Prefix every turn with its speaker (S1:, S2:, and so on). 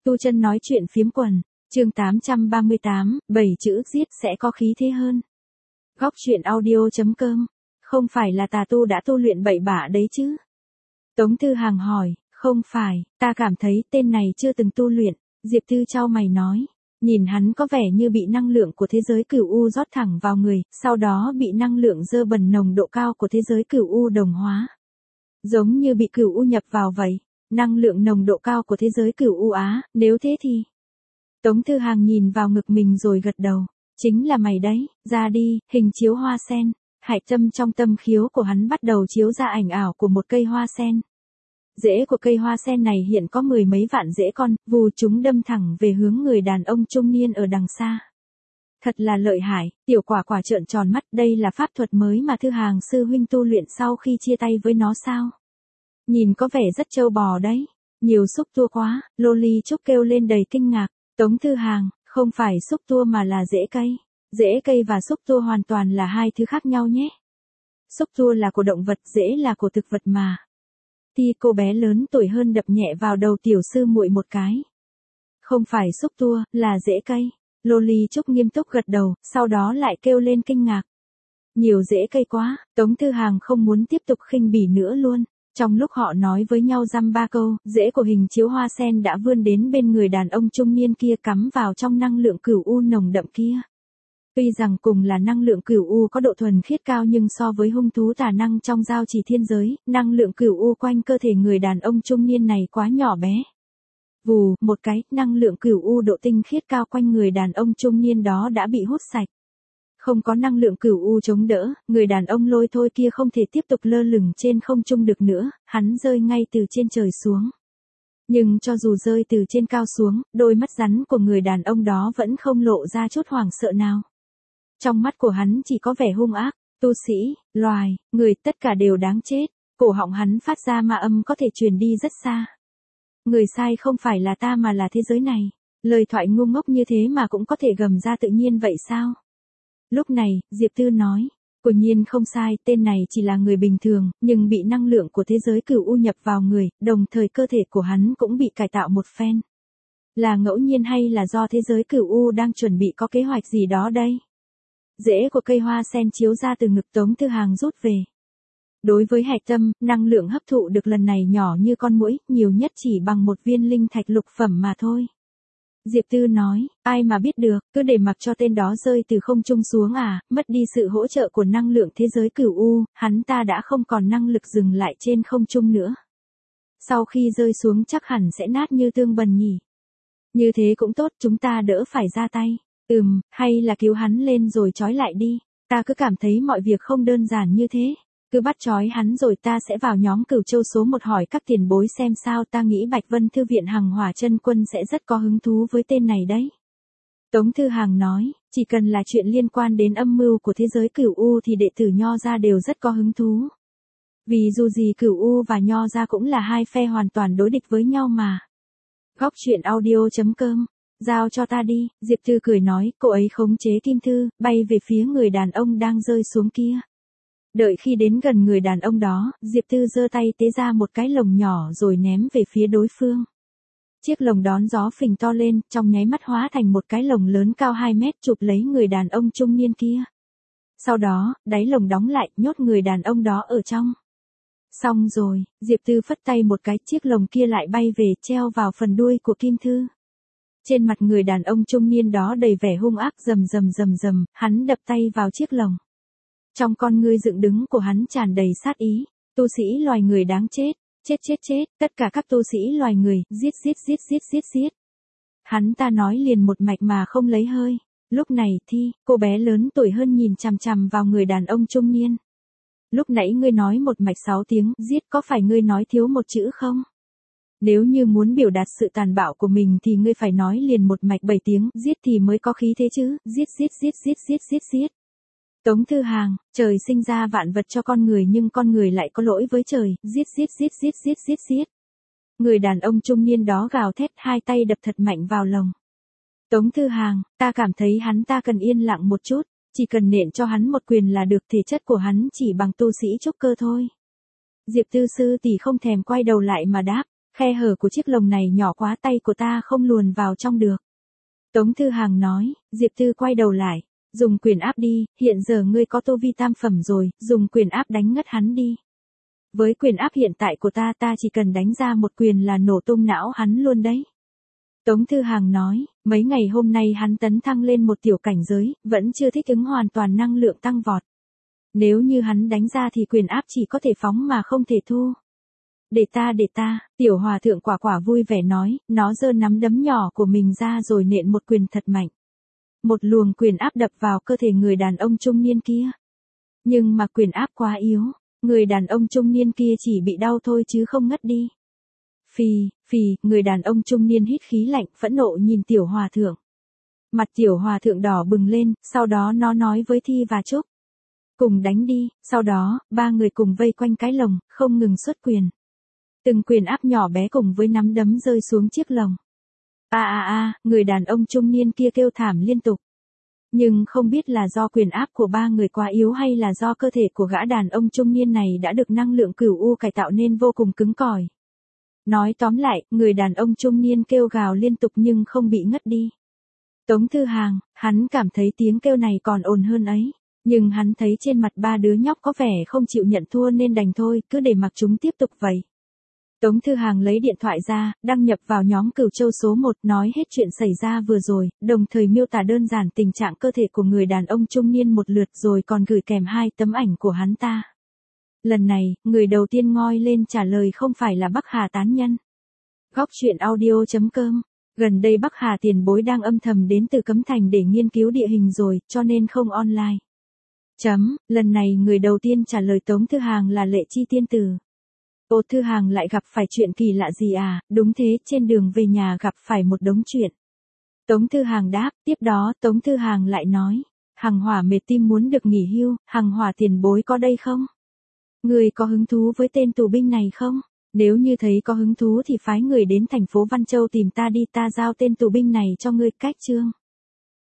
S1: Tu Chân nói chuyện phiếm quần, chương 838, 7 chữ giết sẽ có khí thế hơn. Góc truyện audio.com, không phải là tà tu đã tu luyện bậy bạ đấy chứ? Tống Thư Hàng hỏi, không phải, ta cảm thấy tên này chưa từng tu luyện, Diệp Tư chau mày nói. Nhìn hắn có vẻ như bị năng lượng của thế giới cửu u rót thẳng vào người, sau đó bị năng lượng dơ bẩn nồng độ cao của thế giới cửu u đồng hóa. Giống như bị cửu u nhập vào vậy, năng lượng nồng độ cao của thế giới cửu u á, nếu thế thì... Tống Thư Hàng nhìn vào ngực mình rồi gật đầu, chính là mày đấy, ra đi, hình chiếu hoa sen, hạch tâm trong tâm khiếu của hắn bắt đầu chiếu ra ảnh ảo của một cây hoa sen. Rễ của cây hoa sen này hiện có 10 mấy vạn rễ con, vù chúng đâm thẳng về hướng người đàn ông trung niên ở đằng xa. Thật là lợi hại, tiểu quả quả trợn tròn mắt, đây là pháp thuật mới mà Thư Hàng sư huynh tu luyện sau khi chia tay với nó sao? Nhìn có vẻ rất trâu bò đấy, nhiều xúc tua quá, Loli Trúc kêu lên đầy kinh ngạc. Tống Thư Hàng, không phải xúc tua mà là rễ cây. Rễ cây và xúc tua hoàn toàn là hai thứ khác nhau nhé. Xúc tua là của động vật, rễ là của thực vật mà. Thì cô bé lớn tuổi hơn đập nhẹ vào đầu tiểu sư muội một cái. Không phải xúc tua, là rễ cây. Loli Trúc nghiêm túc gật đầu, sau đó lại kêu lên kinh ngạc. Nhiều rễ cây quá, Tống Thư Hàng không muốn tiếp tục khinh bỉ nữa luôn. Trong lúc họ nói với nhau dăm ba câu, rễ của hình chiếu hoa sen đã vươn đến bên người đàn ông trung niên kia cắm vào trong năng lượng cửu u nồng đậm kia. Tuy rằng cùng là năng lượng cửu u có độ thuần khiết cao nhưng so với hung thú tà năng trong giao chỉ thiên giới, năng lượng cửu u quanh cơ thể người đàn ông trung niên này quá nhỏ bé. Vù, một cái, năng lượng cửu u độ tinh khiết cao quanh người đàn ông trung niên đó đã bị hút sạch. Không có năng lượng cửu u chống đỡ, người đàn ông lôi thôi kia không thể tiếp tục lơ lửng trên không trung được nữa, hắn rơi ngay từ trên trời xuống. Nhưng cho dù rơi từ trên cao xuống, đôi mắt rắn của người đàn ông đó vẫn không lộ ra chút hoảng sợ nào. Trong mắt của hắn chỉ có vẻ hung ác, tu sĩ, loài, người tất cả đều đáng chết, cổ họng hắn phát ra ma âm có thể truyền đi rất xa. Người sai không phải là ta mà là thế giới này, lời thoại ngu ngốc như thế mà cũng có thể gầm ra tự nhiên vậy sao? Lúc này, Diệp Tư nói, quả nhiên không sai, tên này chỉ là người bình thường, nhưng bị năng lượng của thế giới cửu u nhập vào người, đồng thời cơ thể của hắn cũng bị cải tạo một phen. Là ngẫu nhiên hay là do thế giới cửu u đang chuẩn bị có kế hoạch gì đó đây? Rễ của cây hoa sen chiếu ra từ ngực Tống Thư Hàng rút về. Đối với hạch tâm, năng lượng hấp thụ được lần này nhỏ như con muỗi, nhiều nhất chỉ bằng một viên linh thạch lục phẩm mà thôi. Diệp Tư nói, ai mà biết được, cứ để mặc cho tên đó rơi từ không trung xuống à, mất đi sự hỗ trợ của năng lượng thế giới cửu u, hắn ta đã không còn năng lực dừng lại trên không trung nữa. Sau khi rơi xuống chắc hẳn sẽ nát như tương bần nhỉ. Như thế cũng tốt, chúng ta đỡ phải ra tay. Hay là cứu hắn lên rồi trói lại đi. Ta cứ cảm thấy mọi việc không đơn giản như thế. Cứ bắt trói hắn rồi ta sẽ vào nhóm Cửu Châu số 1 hỏi các tiền bối xem sao, ta nghĩ Bạch Vân Thư viện Hằng Hỏa Chân Quân sẽ rất có hứng thú với tên này đấy. Tống Thư Hàng nói, chỉ cần là chuyện liên quan đến âm mưu của thế giới cửu u thì đệ tử Nho gia đều rất có hứng thú. Vì dù gì cửu u và Nho gia cũng là hai phe hoàn toàn đối địch với nhau mà. Góc truyện audio.com, giao cho ta đi, Diệp Tư cười nói, cô ấy khống chế kim thư, bay về phía người đàn ông đang rơi xuống kia. Đợi khi đến gần người đàn ông đó, Diệp Tư giơ tay tế ra một cái lồng nhỏ rồi ném về phía đối phương. Chiếc lồng đón gió phình to lên, trong nháy mắt hóa thành một cái lồng lớn cao 2 mét chụp lấy người đàn ông trung niên kia. Sau đó, đáy lồng đóng lại, nhốt người đàn ông đó ở trong. Xong rồi, Diệp Tư phất tay một cái, chiếc lồng kia lại bay về treo vào phần đuôi của kim thư. Trên mặt người đàn ông trung niên đó đầy vẻ hung ác, rầm, hắn đập tay vào chiếc lồng. Trong con ngươi dựng đứng của hắn tràn đầy sát ý, tu sĩ loài người đáng chết, chết, tất cả các tu sĩ loài người, giết. Hắn ta nói liền một mạch mà không lấy hơi. Lúc này Thi, cô bé lớn tuổi hơn nhìn chằm chằm vào người đàn ông trung niên. Lúc nãy ngươi nói một mạch 6 tiếng, giết, có phải ngươi nói thiếu một chữ không? Nếu như muốn biểu đạt sự tàn bạo của mình thì ngươi phải nói liền một mạch 7 tiếng, giết thì mới có khí thế chứ, giết. Tống Thư Hàng, trời sinh ra vạn vật cho con người nhưng con người lại có lỗi với trời, giết. Người đàn ông trung niên đó gào thét, hai tay đập thật mạnh vào lồng. Tống Thư Hàng, ta cảm thấy hắn ta cần yên lặng một chút, chỉ cần nện cho hắn một quyền là được, thể chất của hắn chỉ bằng tu sĩ trúc cơ thôi. Diệp Tư sư tỷ không thèm quay đầu lại mà đáp, Khe hở của chiếc lồng này nhỏ quá, tay của ta không luồn vào trong được. Tống Thư Hàng nói. Diệp Tư quay đầu lại. Dùng quyền áp đi, hiện giờ ngươi có tu vi tam phẩm rồi, dùng quyền áp đánh ngất hắn đi. Với quyền áp hiện tại của ta chỉ cần đánh ra một quyền là nổ tung não hắn luôn đấy. Tống Thư Hàng nói, mấy ngày hôm nay hắn tấn thăng lên một tiểu cảnh giới, vẫn chưa thích ứng hoàn toàn năng lượng tăng vọt. Nếu như hắn đánh ra thì quyền áp chỉ có thể phóng mà không thể thu. Để ta, tiểu hòa thượng Quả Quả vui vẻ nói, nó giơ nắm đấm nhỏ của mình ra rồi nện một quyền thật mạnh. Một luồng quyền áp đập vào cơ thể người đàn ông trung niên kia. Nhưng mà quyền áp quá yếu, người đàn ông trung niên kia chỉ bị đau thôi chứ không ngất đi. Phì, người đàn ông trung niên hít khí lạnh, phẫn nộ nhìn tiểu hòa thượng. Mặt tiểu hòa thượng đỏ bừng lên, sau đó nó nói với Thi và Trúc. Cùng đánh đi, sau đó, ba người cùng vây quanh cái lồng, không ngừng xuất quyền. Từng quyền áp nhỏ bé cùng với nắm đấm rơi xuống chiếc lồng. Người đàn ông trung niên kia kêu thảm liên tục. Nhưng không biết là do quyền áp của ba người quá yếu hay là do cơ thể của gã đàn ông trung niên này đã được năng lượng cửu u cải tạo nên vô cùng cứng cỏi. Nói tóm lại, người đàn ông trung niên kêu gào liên tục nhưng không bị ngất đi. Tống Thư Hàng, hắn cảm thấy tiếng kêu này còn ồn hơn ấy. Nhưng hắn thấy trên mặt ba đứa nhóc có vẻ không chịu nhận thua nên đành thôi, cứ để mặc chúng tiếp tục vậy. Tống Thư Hàng lấy điện thoại ra, đăng nhập vào nhóm Cửu Châu số 1, nói hết chuyện xảy ra vừa rồi, đồng thời miêu tả đơn giản tình trạng cơ thể của người đàn ông trung niên một lượt rồi còn gửi kèm 2 tấm ảnh của hắn ta. Lần này, người đầu tiên ngoi lên trả lời không phải là Bắc Hà tán nhân. Góc truyện audio.com. Gần đây Bắc Hà tiền bối đang âm thầm đến từ Cấm Thành để nghiên cứu địa hình rồi, cho nên không online. Lần này người đầu tiên trả lời Tống Thư Hàng là Lệ Chi tiên tử. Ô Thư Hàng lại gặp phải chuyện kỳ lạ gì à? Đúng thế, trên đường về nhà gặp phải một đống chuyện. Tống Thư Hàng đáp, tiếp đó Tống Thư Hàng lại nói, Hằng Hỏa mệt tim muốn được nghỉ hưu, Hằng Hỏa tiền bối có đây không? Người có hứng thú với tên tù binh này không? Nếu như thấy có hứng thú thì phái người đến thành phố Văn Châu tìm ta đi, ta giao tên tù binh này cho ngươi. Cách chương